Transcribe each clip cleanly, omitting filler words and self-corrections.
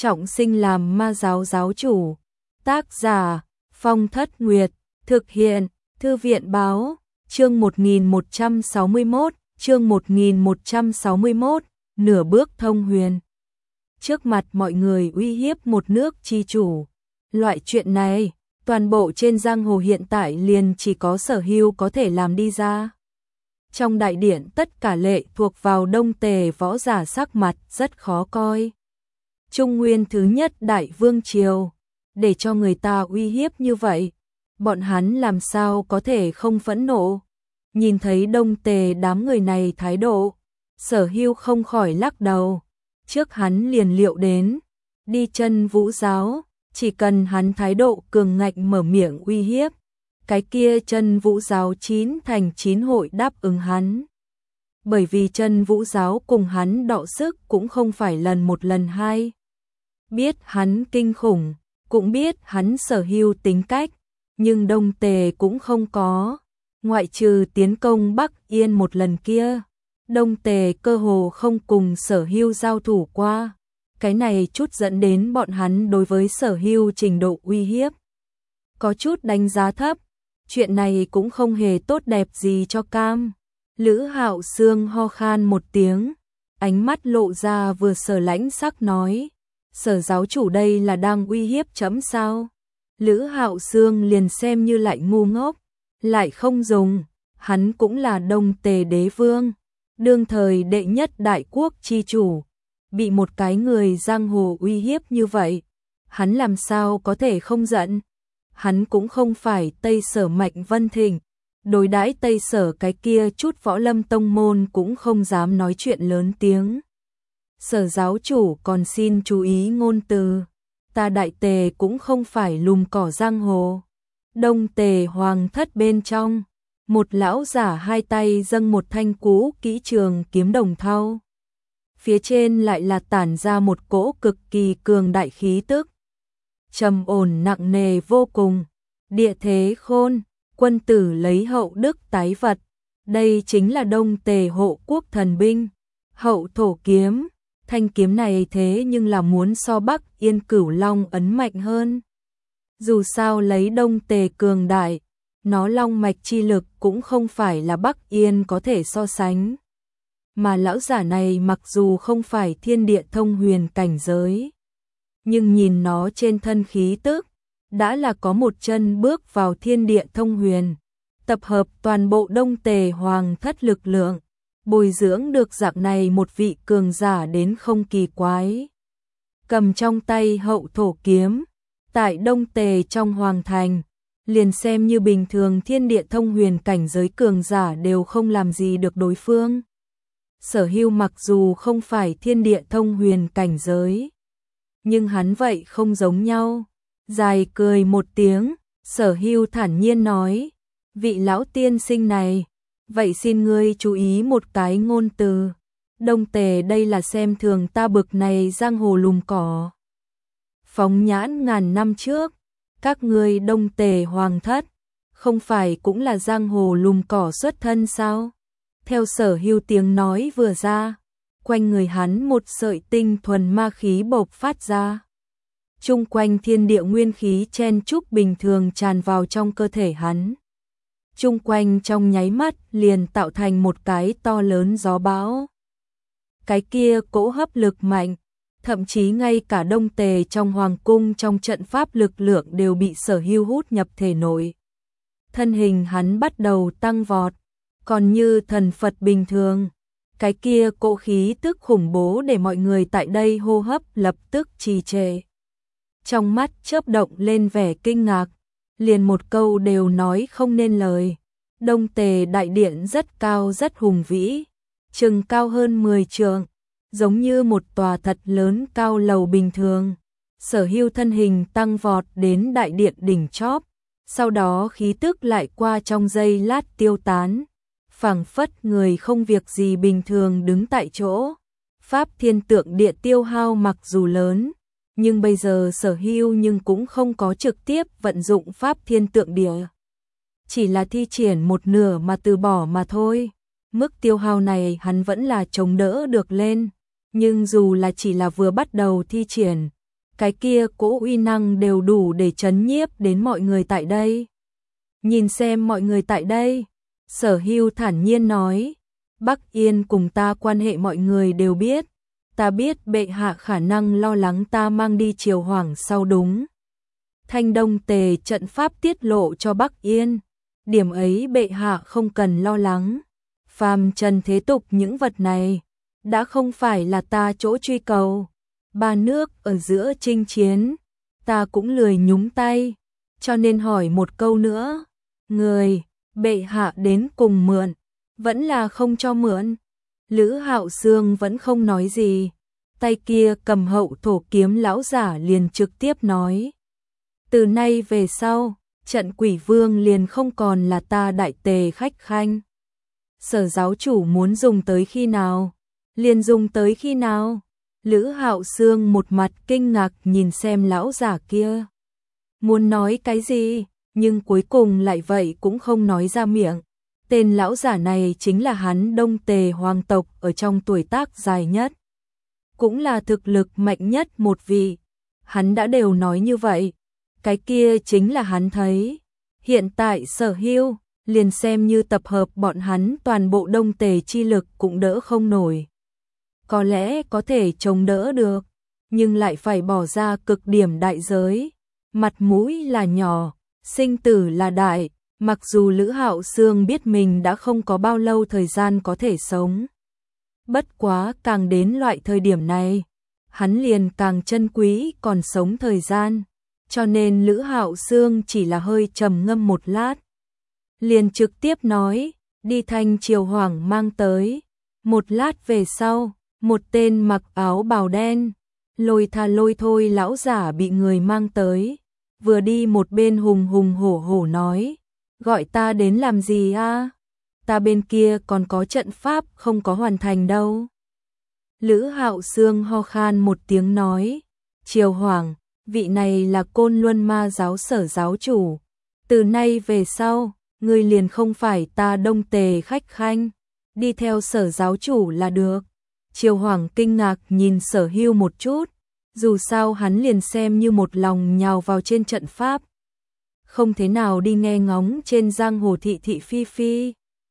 trọng sinh làm ma giáo giáo chủ. Tác giả Phong Thất Nguyệt, thực hiện Thư viện báo, chương 1161, nửa bước thông huyền. Trước mặt mọi người uy hiếp một nước chi chủ. Loại chuyện này, toàn bộ trên giang hồ hiện tại liền chỉ có Sở Hưu có thể làm đi ra. Trong đại điện tất cả lệ thuộc vào Đông Tề võ giả sắc mặt rất khó coi. Trung Nguyên thứ nhất đại vương triều, để cho người ta uy hiếp như vậy, bọn hắn làm sao có thể không phẫn nộ. Nhìn thấy Đông Tề đám người này thái độ, Sở Hưu không khỏi lắc đầu. Trước hắn liền liệu đến, đi chân Vũ giáo, chỉ cần hắn thái độ cường ngạnh mở miệng uy hiếp, cái kia chân Vũ giáo 9 thành 9 hội đáp ứng hắn. Bởi vì chân Vũ giáo cùng hắn đọ sức cũng không phải lần một lần hai. Biết hắn kinh khủng, cũng biết hắn Sở Hưu tính cách, nhưng Đông Tề cũng không có. Ngoại trừ tiến công Bắc Yên một lần kia, Đông Tề cơ hồ không cùng Sở Hưu giao thủ qua. Cái này chút dẫn đến bọn hắn đối với Sở Hưu trình độ uy hiếp có chút đánh giá thấp. Chuyện này cũng không hề tốt đẹp gì cho Cam. Lữ Hạo Sương ho khan một tiếng, ánh mắt lộ ra vừa Sở lãnh sắc nói, Sở giáo chủ đây là đang uy hiếp chấm sao? Lữ Hạo Sương liền xem như lại ngu ngốc, lại không dùng, hắn cũng là Đông Tề đế vương, đương thời đệ nhất đại quốc chi chủ, bị một cái người giang hồ uy hiếp như vậy, hắn làm sao có thể không giận? Hắn cũng không phải Tây Sở Mạnh Vân Thịnh, đối đãi Tây Sở cái kia chút võ lâm tông môn cũng không dám nói chuyện lớn tiếng. Sở giáo chủ còn xin chú ý ngôn từ, ta Đại Tề cũng không phải lùm cỏ giang hồ. Đông Tề hoàng thất bên trong, một lão giả hai tay dâng một thanh cũ kỹ trường kiếm đồng thau. Phía trên lại là tản ra một cỗ cực kỳ cường đại khí tức. Trầm ổn nặng nề vô cùng, địa thế khôn, quân tử lấy hậu đức tái vật. Đây chính là Đông Tề hộ quốc thần binh, hậu thổ kiếm. Thanh kiếm này thế nhưng là muốn so Bắc Yên Cửu Long ấn mạnh hơn. Dù sao lấy Đông Tề cường đại, nó long mạch chi lực cũng không phải là Bắc Yên có thể so sánh. Mà lão giả này mặc dù không phải thiên địa thông huyền cảnh giới, nhưng nhìn nó trên thân khí tức, đã là có một chân bước vào thiên địa thông huyền, tập hợp toàn bộ Đông Tề hoàng thất lực lượng, bồi dưỡng được dạng này một vị cường giả đến không kỳ quái. Cầm trong tay hậu thổ kiếm, tại Đông Tề trong hoàng thành, liền xem như bình thường thiên địa thông huyền cảnh giới cường giả đều không làm gì được đối phương. Sở Hưu mặc dù không phải thiên địa thông huyền cảnh giới, nhưng hắn vậy không giống nhau. Dài cười một tiếng, Sở Hưu thản nhiên nói, vị lão tiên sinh này, vậy xin ngươi chú ý một cái ngôn từ. Đông Tề đây là xem thường ta bực này giang hồ lùm cỏ. Phóng nhãn ngàn năm trước, các ngươi Đông Tề hoàng thất, không phải cũng là giang hồ lùm cỏ xuất thân sao? Theo Sở Hưu tiếng nói vừa ra, quanh người hắn một sợi tinh thuần ma khí bộc phát ra. Chung quanh thiên địa nguyên khí chen chúc bình thường tràn vào trong cơ thể hắn. Chung quanh trong nháy mắt liền tạo thành một cái to lớn gió bão. Cái kia cỗ hấp lực mạnh, thậm chí ngay cả Đông Tề trong hoàng cung trong trận pháp lực lượng đều bị Sở Hưu hút nhập thể nội. Thân hình hắn bắt đầu tăng vọt, còn như thần Phật bình thường. Cái kia cỗ khí tức khủng bố để mọi người tại đây hô hấp lập tức trì trệ. Trong mắt chớp động lên vẻ kinh ngạc, liền một câu đều nói không nên lời. Đông Tề đại điện rất cao rất hùng vĩ, chừng cao hơn 10 trượng, giống như một tòa thật lớn cao lầu bình thường. Sở Hưu thân hình tăng vọt đến đại điện đỉnh chóp, sau đó khí tức lại qua trong giây lát tiêu tán, phảng phất người không việc gì bình thường đứng tại chỗ. Pháp thiên tượng địa tiêu hao mặc dù lớn, nhưng bây giờ Sở Hưu nhưng cũng không có trực tiếp vận dụng pháp thiên tượng địa, chỉ là thi triển một nửa mà từ bỏ mà thôi. Mức tiêu hao này hắn vẫn là chống đỡ được lên, nhưng dù là chỉ là vừa bắt đầu thi triển, cái kia cỗ uy năng đều đủ để chấn nhiếp đến mọi người tại đây. Nhìn xem mọi người tại đây, Sở Hưu thản nhiên nói, Bắc Yên cùng ta quan hệ mọi người đều biết, ta biết bệ hạ khả năng lo lắng ta mang đi Triều Hoàng sau đúng. Thanh Đông Tề trận pháp tiết lộ cho Bắc Yên, điểm ấy bệ hạ không cần lo lắng. Phàm trần thế tục những vật này, đã không phải là ta chỗ truy cầu. Ba nước ở giữa chinh chiến, ta cũng lười nhúng tay, cho nên hỏi một câu nữa, người, bệ hạ đến cùng mượn, vẫn là không cho mượn. Lữ Hạo Sương vẫn không nói gì, tay kia cầm hậu thổ kiếm lão giả liền trực tiếp nói. Từ nay về sau, trận Quỷ Vương liền không còn là ta Đại Tề khách khanh. Sở giáo chủ muốn dùng tới khi nào, liền dùng tới khi nào. Lữ Hạo Sương một mặt kinh ngạc nhìn xem lão giả kia. Muốn nói cái gì, nhưng cuối cùng lại vậy cũng không nói ra miệng. Tên lão giả này chính là hắn Đông Tề hoàng tộc ở trong tuổi tác dài nhất. Cũng là thực lực mạnh nhất một vị. Hắn đã đều nói như vậy. Cái kia chính là hắn thấy. Hiện tại Sở Hưu, liền xem như tập hợp bọn hắn toàn bộ Đông Tề chi lực cũng đỡ không nổi. Có lẽ có thể chống đỡ được, nhưng lại phải bỏ ra cực điểm đại giới. Mặt mũi là nhỏ, sinh tử là đại, mặc dù Lữ Hạo Sương biết mình đã không có bao lâu thời gian có thể sống. Bất quá càng đến loại thời điểm này, hắn liền càng trân quý còn sống thời gian, cho nên Lữ Hạo Sương chỉ là hơi trầm ngâm một lát. Liền trực tiếp nói, đi Thanh Triều Hoàng mang tới. Một lát về sau, một tên mặc áo bào đen, lôi tha lôi thôi lão giả bị người mang tới, vừa đi một bên hùng hùng hổ hổ nói, gọi ta đến làm gì a? Ta bên kia còn có trận pháp không có hoàn thành đâu. Lữ Hạo Sương ho khan một tiếng nói, Triều Hoàng, vị này là Côn Luân Ma giáo Sở giáo chủ, từ nay về sau, ngươi liền không phải ta Đông Tề khách khanh, đi theo Sở giáo chủ là được. Triều Hoàng kinh ngạc nhìn Sở Hưu một chút, dù sao hắn liền xem như một lòng nhào vào trên trận pháp. Không thế nào đi nghe ngóng trên giang hồ thị thị phi phi.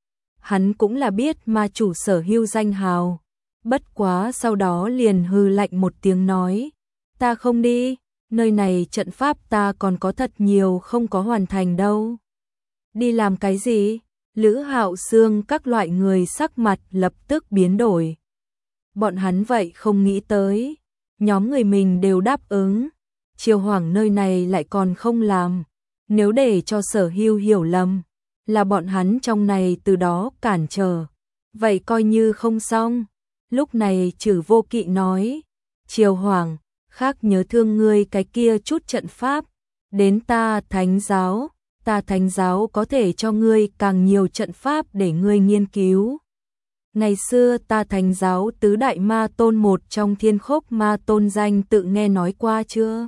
Hắn cũng là biết ma chủ Sở Hưu danh hào, bất quá sau đó liền hừ lạnh một tiếng nói, ta không đi, nơi này trận pháp ta còn có thật nhiều không có hoàn thành đâu. Đi làm cái gì? Lữ Hạo Sương các loại người sắc mặt lập tức biến đổi. Bọn hắn vậy không nghĩ tới, nhóm người mình đều đáp ứng, Triều Hoàng nơi này lại còn không làm, nếu để cho Sở Hưu hiểu lầm, là bọn hắn trong này từ đó cản trở, vậy coi như không xong. Lúc này Trử Vô Kỵ nói, Triều Hoàng, khác nhớ thương ngươi cái kia chút trận pháp, đến ta Thánh giáo, ta Thánh giáo có thể cho ngươi càng nhiều trận pháp để ngươi nghiên cứu. Ngày xưa ta Thánh giáo tứ đại ma tôn một trong Thiên Khốc ma tôn danh tự nghe nói qua chưa?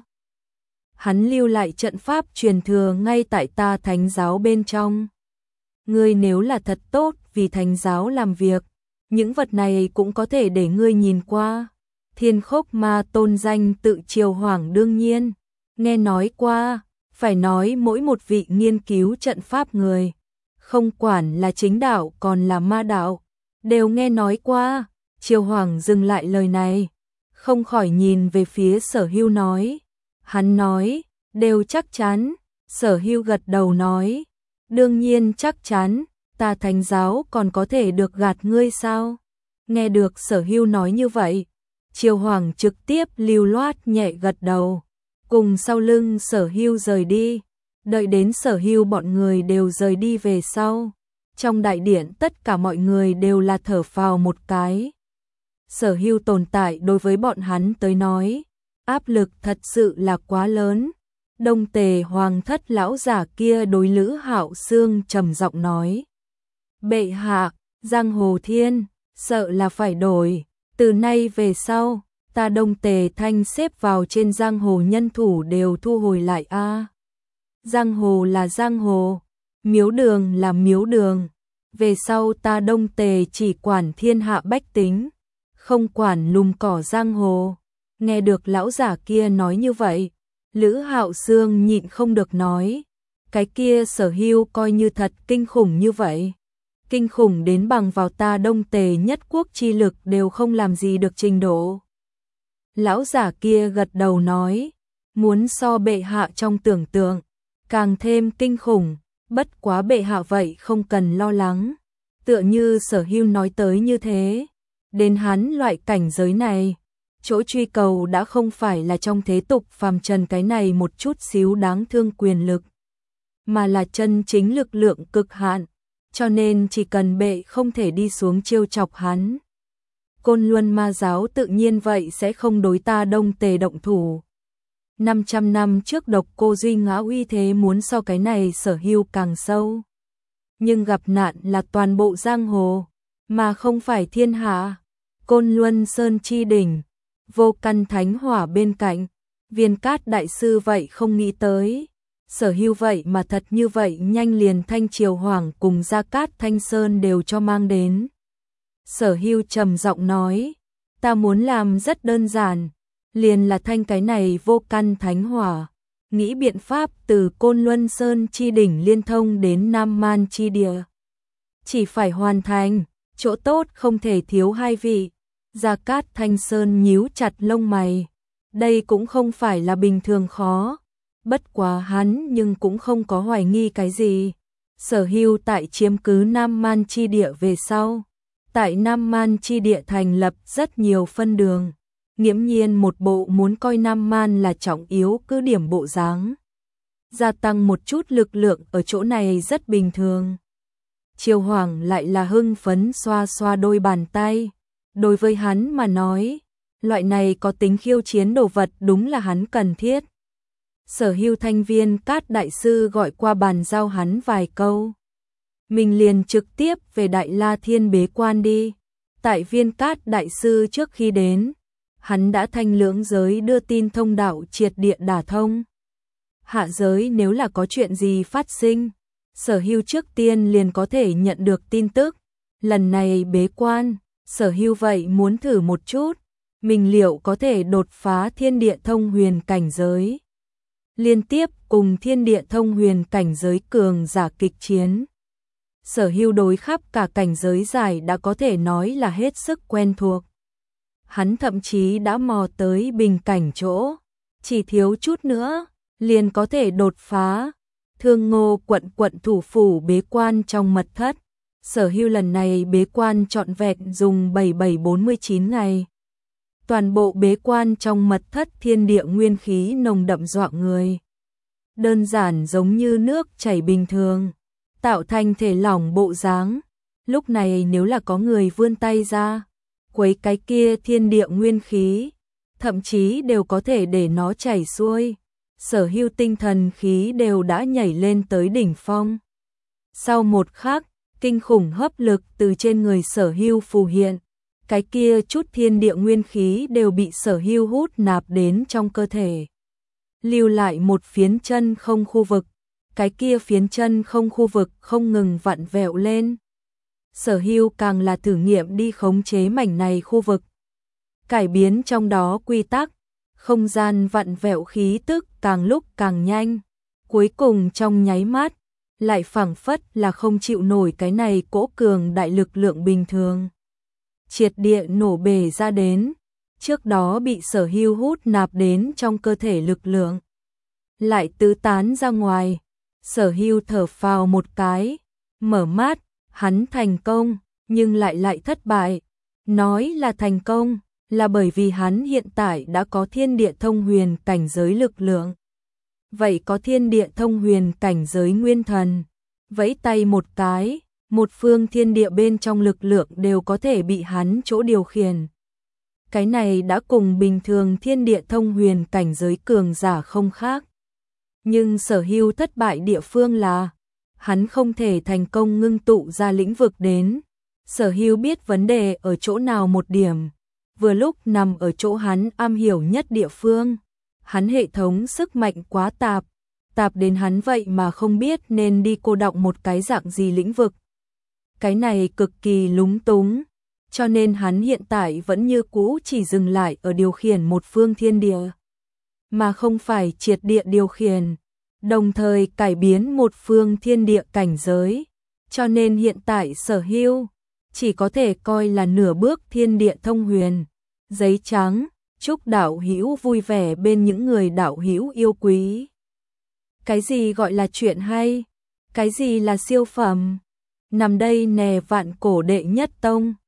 Hắn lưu lại trận pháp truyền thừa ngay tại ta Thánh giáo bên trong. Ngươi nếu là thật tốt vì Thánh giáo làm việc, những vật này cũng có thể để ngươi nhìn qua. Thiên Khốc ma tôn danh tự Triều Hoàng đương nhiên nghe nói qua, phải nói mỗi một vị nghiên cứu trận pháp người, không quản là chính đạo còn là ma đạo, đều nghe nói qua. Triều Hoàng dừng lại lời này, không khỏi nhìn về phía Sở Hưu nói. Hắn nói, đều chắc chắn. Sở Hưu gật đầu nói, đương nhiên chắc chắn, ta Thánh giáo còn có thể được gạt ngươi sao? Nghe được Sở Hưu nói như vậy, Triều Hoàng trực tiếp lưu loát nhẹ gật đầu, cùng sau lưng Sở Hưu rời đi. Đợi đến Sở Hưu bọn người đều rời đi về sau, trong đại điện tất cả mọi người đều là thở phào một cái. Sở Hưu tồn tại đối với bọn hắn tới nói, áp lực thật sự là quá lớn. Đông Tề Hoàng thất lão giả kia đối Lữ Hạo Sương trầm giọng nói, bệ hạ, giang hồ thiên, sợ là phải đổi, từ nay về sau, ta Đông Tề Thanh xếp vào trên giang hồ nhân thủ đều thu hồi lại a. Giang hồ là giang hồ, miếu đường là miếu đường, về sau ta Đông Tề chỉ quản thiên hạ bách tính, không quản lùm cỏ giang hồ. Nghe được lão giả kia nói như vậy, Lữ Hạo Sương nhịn không được nói, cái kia Sở Hưu coi như thật kinh khủng như vậy. Kinh khủng đến bằng vào ta Đông Tề nhất quốc chi lực đều không làm gì được trình độ. Lão giả kia gật đầu nói, muốn so bệ hạ trong tưởng tượng, càng thêm kinh khủng, bất quá bệ hạ vậy không cần lo lắng. Tựa như Sở Hưu nói tới như thế, đến hắn loại cảnh giới này, chỗ truy cầu đã không phải là trong thế tục phàm trần cái này một chút xíu đáng thương quyền lực, mà là chân chính lực lượng cực hạn, cho nên chỉ cần bệ không thể đi xuống trêu chọc hắn. Côn Luân Ma giáo tự nhiên vậy sẽ không đối ta Đông Tề động thủ. 500 năm trước Độc Cô Duy Ngã uy thế muốn so cái này Sở Hưu càng sâu. Nhưng gặp nạn là toàn bộ giang hồ, mà không phải thiên hạ. Côn Luân Sơn chi đỉnh, Vô Căn Thánh Hỏa bên cạnh, Viên Cát đại sư vậy không nghĩ tới. Sở Hưu vậy mà thật như vậy nhanh liền Thanh Triều Hoàng cùng Gia Cát Thanh Sơn đều cho mang đến. Sở Hưu trầm giọng nói, ta muốn làm rất đơn giản, liền là thanh cái này Vô Căn Thánh Hỏa, nghĩ biện pháp từ Côn Luân Sơn chi đỉnh liên thông đến Nam Man chi địa. Chỉ phải hoàn thành, chỗ tốt không thể thiếu hai vị. Gia Cát Thanh Sơn nhíu chặt lông mày, đây cũng không phải là bình thường khó. Bất quá hắn nhưng cũng không có hoài nghi cái gì. Sở Hưu tại chiếm cứ Nam Man chi địa về sau, tại Nam Man chi địa thành lập rất nhiều phân đường, nghiễm nhiên một bộ muốn coi Nam Man là trọng yếu cứ điểm bộ dáng. Gia tăng một chút lực lượng ở chỗ này rất bình thường. Triều Hoàng lại là hưng phấn xoa xoa đôi bàn tay. Đối với hắn mà nói, loại này có tính khiêu chiến đồ vật đúng là hắn cần thiết. Sở Hưu thanh Viên Cát đại sư gọi qua bàn giao hắn vài câu. Mình liền trực tiếp về Đại La Thiên bế quan đi. Tại Viên Cát đại sư trước khi đến, hắn đã thanh lưỡng giới đưa tin thông đạo triệt địa đả thông. Hạ giới nếu là có chuyện gì phát sinh, Sở Hưu trước tiên liền có thể nhận được tin tức. Lần này bế quan, Sở Hưu vậy muốn thử một chút, mình liệu có thể đột phá thiên địa thông huyền cảnh giới. Liên tiếp cùng thiên địa thông huyền cảnh giới cường giả kịch chiến. Sở Hưu đối khắp cả cảnh giới dài đã có thể nói là hết sức quen thuộc. Hắn thậm chí đã mò tới bình cảnh chỗ, chỉ thiếu chút nữa, liền có thể đột phá. Thương Ngô quận thủ phủ bế quan trong mật thất. Sở Hưu lần này bế quan trọn vẹn dùng 7749 ngày. Toàn bộ bế quan trong mật thất thiên địa nguyên khí nồng đậm dọa người. Đơn giản giống như nước chảy bình thường, tạo thành thể lỏng bộ dáng. Lúc này nếu là có người vươn tay ra, quấy cái kia thiên địa nguyên khí, thậm chí đều có thể để nó chảy xuôi. Sở Hưu tinh thần khí đều đã nhảy lên tới đỉnh phong. Sau một khắc, kinh khủng hấp lực từ trên người Sở Hưu phù hiện. Cái kia chút thiên địa nguyên khí đều bị Sở Hưu hút nạp đến trong cơ thể. Lưu lại một phiến chân không khu vực. Cái kia phiến chân không khu vực không ngừng vặn vẹo lên. Sở Hưu càng là thử nghiệm đi khống chế mảnh này khu vực. Cải biến trong đó quy tắc, không gian vặn vẹo khí tức càng lúc càng nhanh. Cuối cùng trong nháy mắt, lại phảng phất là không chịu nổi cái này cỗ cường đại lực lượng bình thường. Triệt địa nổ bể ra đến, trước đó bị Sở Hưu hút nạp đến trong cơ thể lực lượng. Lại tứ tán ra ngoài, Sở Hưu thở phào một cái, mở mắt, hắn thành công, nhưng lại thất bại. Nói là thành công, là bởi vì hắn hiện tại đã có thiên địa thông huyền cảnh giới lực lượng. Vậy có thiên địa thông huyền cảnh giới nguyên thần, vẫy tay một cái, một phương thiên địa bên trong lực lượng đều có thể bị hắn chỗ điều khiển. Cái này đã cùng bình thường thiên địa thông huyền cảnh giới cường giả không khác. Nhưng Sở Hưu thất bại địa phương là, hắn không thể thành công ngưng tụ ra lĩnh vực đến. Sở Hưu biết vấn đề ở chỗ nào một điểm, vừa lúc nằm ở chỗ hắn am hiểu nhất địa phương. Hắn hệ thống sức mạnh quá tạp đến hắn vậy mà không biết nên đi cô đọng một cái dạng gì lĩnh vực. Cái này cực kỳ lúng túng, cho nên hắn hiện tại vẫn như cũ chỉ dừng lại ở điều khiển một phương thiên địa, mà không phải triệt địa điều khiển, đồng thời cải biến một phương thiên địa cảnh giới, cho nên hiện tại sở hữu chỉ có thể coi là nửa bước thiên địa thông huyền. Giấy trắng, chúc đạo hữu vui vẻ bên những người đạo hữu yêu quý. Cái gì gọi là chuyện hay? Cái gì là siêu phẩm? Nằm đây nè vạn cổ đệ nhất tông.